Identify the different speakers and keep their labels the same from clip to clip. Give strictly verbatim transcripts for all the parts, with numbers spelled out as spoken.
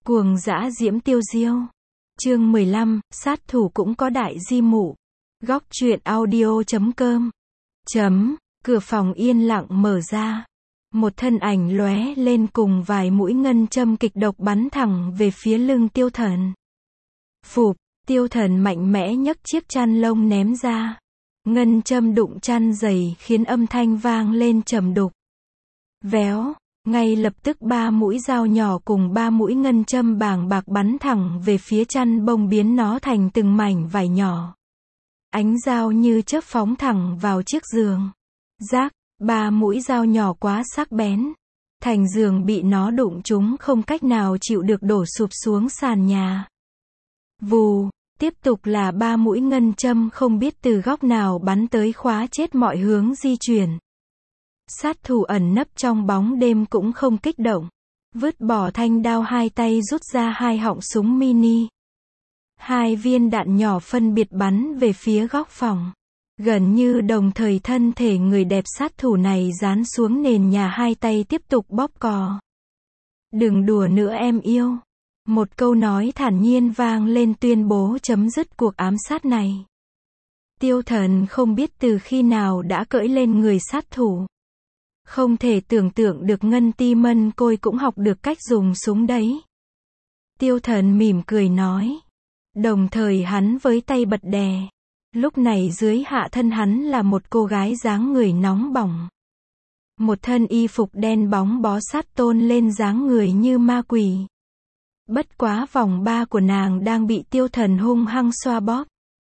Speaker 1: Cuồng dã diễm tiêu diêu. Chương mười lăm, sát thủ cũng có đại di mụ. Góc truyện audio chấm com. Chấm, cửa phòng yên lặng mở ra. Một thân ảnh lóe lên cùng vài mũi ngân châm kịch độc bắn thẳng về phía lưng Tiêu Thần. Phụp, Tiêu Thần mạnh mẽ nhấc chiếc chăn lông ném ra. Ngân châm đụng chăn dày khiến âm thanh vang lên trầm đục. Véo, ngay lập tức ba mũi dao nhỏ cùng ba mũi ngân châm bàng bạc bắn thẳng về phía chăn bông biến nó thành từng mảnh vải nhỏ. Ánh dao như chớp phóng thẳng vào chiếc giường. Rác, ba mũi dao nhỏ quá sắc bén. Thành giường bị nó đụng trúng không cách nào chịu được đổ sụp xuống sàn nhà. Vù, tiếp tục là ba mũi ngân châm không biết từ góc nào bắn tới khóa chết mọi hướng di chuyển. Sát thủ ẩn nấp trong bóng đêm cũng không kích động. Vứt bỏ thanh đao hai tay rút ra hai họng súng mini. Hai viên đạn nhỏ phân biệt bắn về phía góc phòng. Gần như đồng thời thân thể người đẹp sát thủ này dán xuống nền nhà, hai tay tiếp tục bóp cò. Đừng đùa nữa em yêu. Một câu nói thản nhiên vang lên tuyên bố chấm dứt cuộc ám sát này. Tiêu Thần không biết từ khi nào đã cưỡi lên người sát thủ. Không thể tưởng tượng được Ngân Ti Mân Côi cũng học được cách dùng súng đấy. Tiêu Thần mỉm cười nói. Đồng thời hắn với tay bật đè. Lúc này dưới hạ thân hắn là một cô gái dáng người nóng bỏng. Một thân y phục đen bóng bó sát tôn lên dáng người như ma quỷ. Bất quá vòng ba của nàng đang bị Tiêu Thần hung hăng xoa bóp.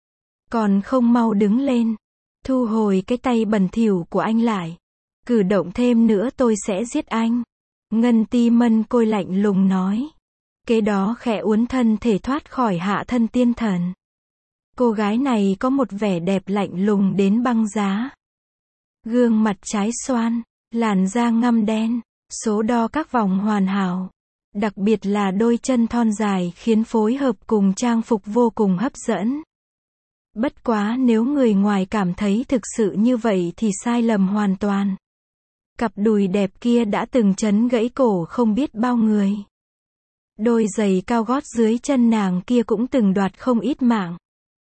Speaker 1: Còn không mau đứng lên. Thu hồi cái tay bẩn thỉu của anh lại. Cử động thêm nữa tôi sẽ giết anh. Ngân Ti Mân Côi lạnh lùng nói. Kế đó khẽ uốn thân thể thoát khỏi hạ thân tiên thần. Cô gái này có một vẻ đẹp lạnh lùng đến băng giá. Gương mặt trái xoan, làn da ngăm đen, số đo các vòng hoàn hảo. Đặc biệt là đôi chân thon dài khiến phối hợp cùng trang phục vô cùng hấp dẫn. Bất quá nếu người ngoài cảm thấy thực sự như vậy thì sai lầm hoàn toàn. Cặp đùi đẹp kia đã từng chấn gãy cổ không biết bao người. Đôi giày cao gót dưới chân nàng kia cũng từng đoạt không ít mạng.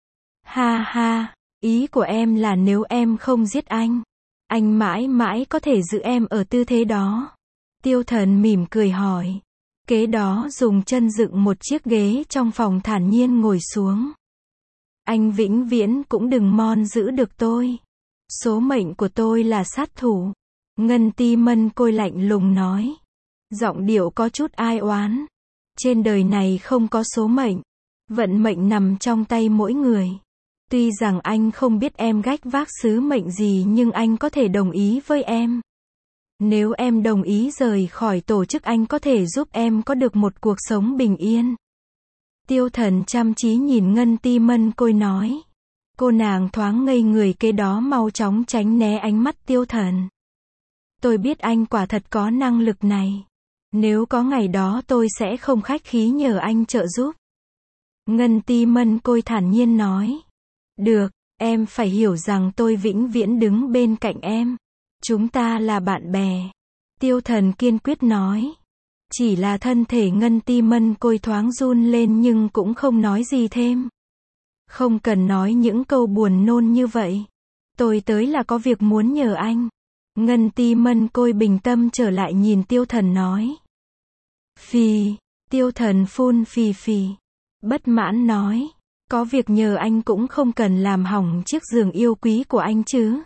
Speaker 1: Ha ha, ý của em là nếu em không giết anh, anh mãi mãi có thể giữ em ở tư thế đó. Tiêu Thần mỉm cười hỏi. Kế đó dùng chân dựng một chiếc ghế trong phòng thản nhiên ngồi xuống. Anh vĩnh viễn cũng đừng mon giữ được tôi. Số mệnh của tôi là sát thủ. Ngân Ti Mân Côi lạnh lùng nói. Giọng điệu có chút ai oán. Trên đời này không có số mệnh. Vận mệnh nằm trong tay mỗi người. Tuy rằng anh không biết em gánh vác sứ mệnh gì nhưng anh có thể đồng ý với em. Nếu em đồng ý rời khỏi tổ chức anh có thể giúp em có được một cuộc sống bình yên. Tiêu Thần chăm chí nhìn Ngân Ti Mân Côi nói. Cô nàng thoáng ngây người, kế đó mau chóng tránh né ánh mắt Tiêu Thần. Tôi biết anh quả thật có năng lực này. Nếu có ngày đó tôi sẽ không khách khí nhờ anh trợ giúp. Ngân Ti Mân Côi thản nhiên nói. Được, em phải hiểu rằng tôi vĩnh viễn đứng bên cạnh em. Chúng ta là bạn bè. Tiêu Thần kiên quyết nói. Chỉ là thân thể Ngân Ti Mân Côi thoáng run lên nhưng cũng không nói gì thêm. Không cần nói những câu buồn nôn như vậy. Tôi tới là có việc muốn nhờ anh. Ngân Ti Mân Côi bình tâm trở lại nhìn Tiêu Thần nói. Phì, Tiêu Thần phun phì phì. Bất mãn nói. Có việc nhờ anh cũng không cần làm hỏng chiếc giường yêu quý của anh chứ.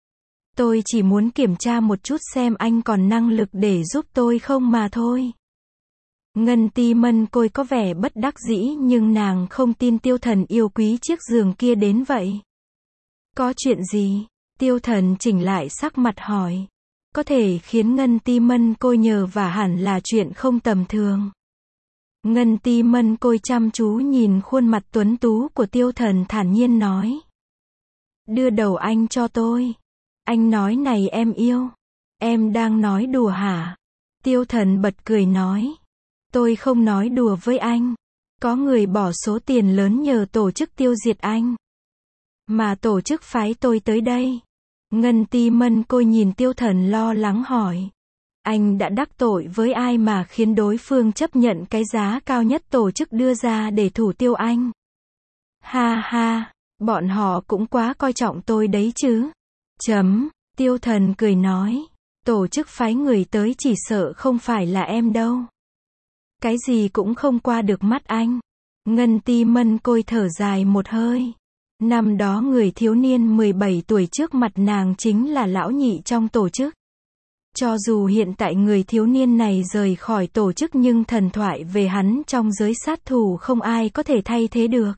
Speaker 1: Tôi chỉ muốn kiểm tra một chút xem anh còn năng lực để giúp tôi không mà thôi. Ngân Ti Mân Côi có vẻ bất đắc dĩ nhưng nàng không tin Tiêu Thần yêu quý chiếc giường kia đến vậy. Có chuyện gì? Tiêu Thần chỉnh lại sắc mặt hỏi. Có thể khiến Ngân Ti Mân Côi nhờ và hẳn là chuyện không tầm thường. Ngân Ti Mân Côi chăm chú nhìn khuôn mặt tuấn tú của Tiêu Thần thản nhiên nói. Đưa đầu anh cho tôi. Anh nói này em yêu. Em đang nói đùa hả? Tiêu Thần bật cười nói. Tôi không nói đùa với anh. Có người bỏ số tiền lớn nhờ tổ chức tiêu diệt anh. Mà tổ chức phái tôi tới đây. Ngân Ti Mân Côi nhìn Tiêu Thần lo lắng hỏi. Anh đã đắc tội với ai mà khiến đối phương chấp nhận cái giá cao nhất tổ chức đưa ra để thủ tiêu anh? Ha ha, bọn họ cũng quá coi trọng tôi đấy chứ. Chấm, Tiêu Thần cười nói. Tổ chức phái người tới chỉ sợ không phải là em đâu. Cái gì cũng không qua được mắt anh. Ngân Ti Mân Côi thở dài một hơi. Năm đó người thiếu niên mười bảy tuổi trước mặt nàng chính là lão nhị trong tổ chức. Cho dù hiện tại người thiếu niên này rời khỏi tổ chức nhưng thần thoại về hắn trong giới sát thủ không ai có thể thay thế được.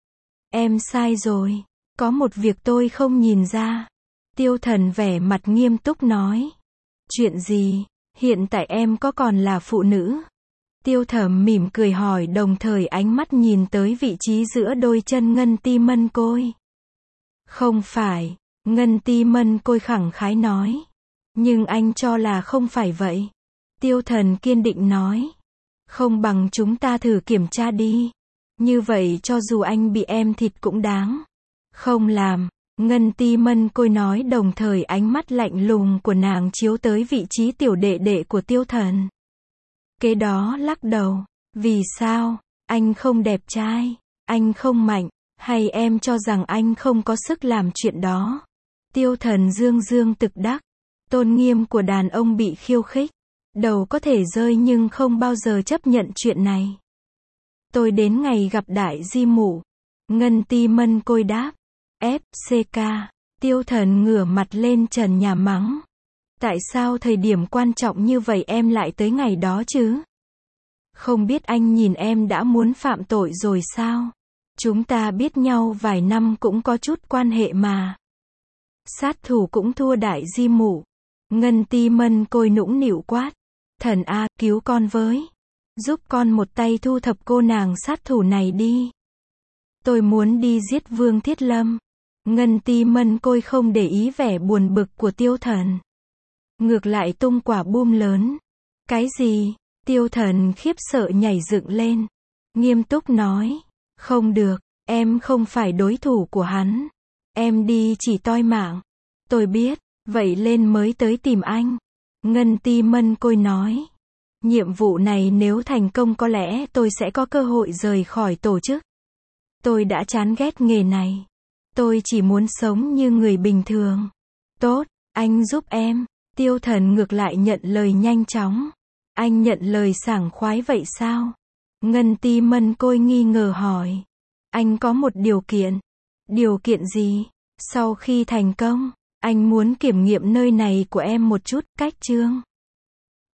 Speaker 1: Em sai rồi. Có một việc tôi không nhìn ra. Tiêu Thần vẻ mặt nghiêm túc nói. Chuyện gì? Hiện tại em có còn là phụ nữ? Tiêu Thẩm mỉm cười hỏi đồng thời ánh mắt nhìn tới vị trí giữa đôi chân Ngân Ti Mân Côi. Không phải. Ngân Ti Mân Côi khẳng khái nói. Nhưng anh cho là không phải vậy. Tiêu Thần kiên định nói. Không bằng chúng ta thử kiểm tra đi. Như vậy cho dù anh bị em thịt cũng đáng. Không làm. Ngân Ti Mân Côi nói đồng thời ánh mắt lạnh lùng của nàng chiếu tới vị trí tiểu đệ đệ của Tiêu Thần. Kế đó lắc đầu. Vì sao? Anh không đẹp trai. Anh không mạnh. Hay em cho rằng anh không có sức làm chuyện đó? Tiêu Thần dương dương tực đắc. Tôn nghiêm của đàn ông bị khiêu khích. Đầu có thể rơi nhưng không bao giờ chấp nhận chuyện này. Tôi đến ngày gặp đại di mụ. Ngân Ti Mân Côi đáp. ép xê ca. Tiêu Thần ngửa mặt lên trần nhà mắng. Tại sao thời điểm quan trọng như vậy em lại tới ngày đó chứ? Không biết anh nhìn em đã muốn phạm tội rồi sao? Chúng ta biết nhau vài năm cũng có chút quan hệ mà. Sát thủ cũng thua đại di mụ. Ngân Ti Mân Côi nũng nịu quát. Thần a, cứu con với. Giúp con một tay thu thập cô nàng sát thủ này đi. Tôi muốn đi giết Vương Thiết Lâm. Ngân Ti Mân Côi không để ý vẻ buồn bực của Tiêu Thần. Ngược lại tung quả bom lớn. Cái gì? Tiêu Thần khiếp sợ nhảy dựng lên. Nghiêm túc nói. Không được, em không phải đối thủ của hắn. Em đi chỉ toi mạng. Tôi biết, vậy lên mới tới tìm anh. Ngân Ti Mân Côi nói. Nhiệm vụ này nếu thành công có lẽ tôi sẽ có cơ hội rời khỏi tổ chức. Tôi đã chán ghét nghề này. Tôi chỉ muốn sống như người bình thường. Tốt, anh giúp em. Tiêu Thần ngược lại nhận lời nhanh chóng. Anh nhận lời sảng khoái vậy sao? Ngân Ti Mân Côi nghi ngờ hỏi. Anh có một điều kiện. Điều kiện gì? Sau khi thành công, anh muốn kiểm nghiệm nơi này của em một chút, cách chương.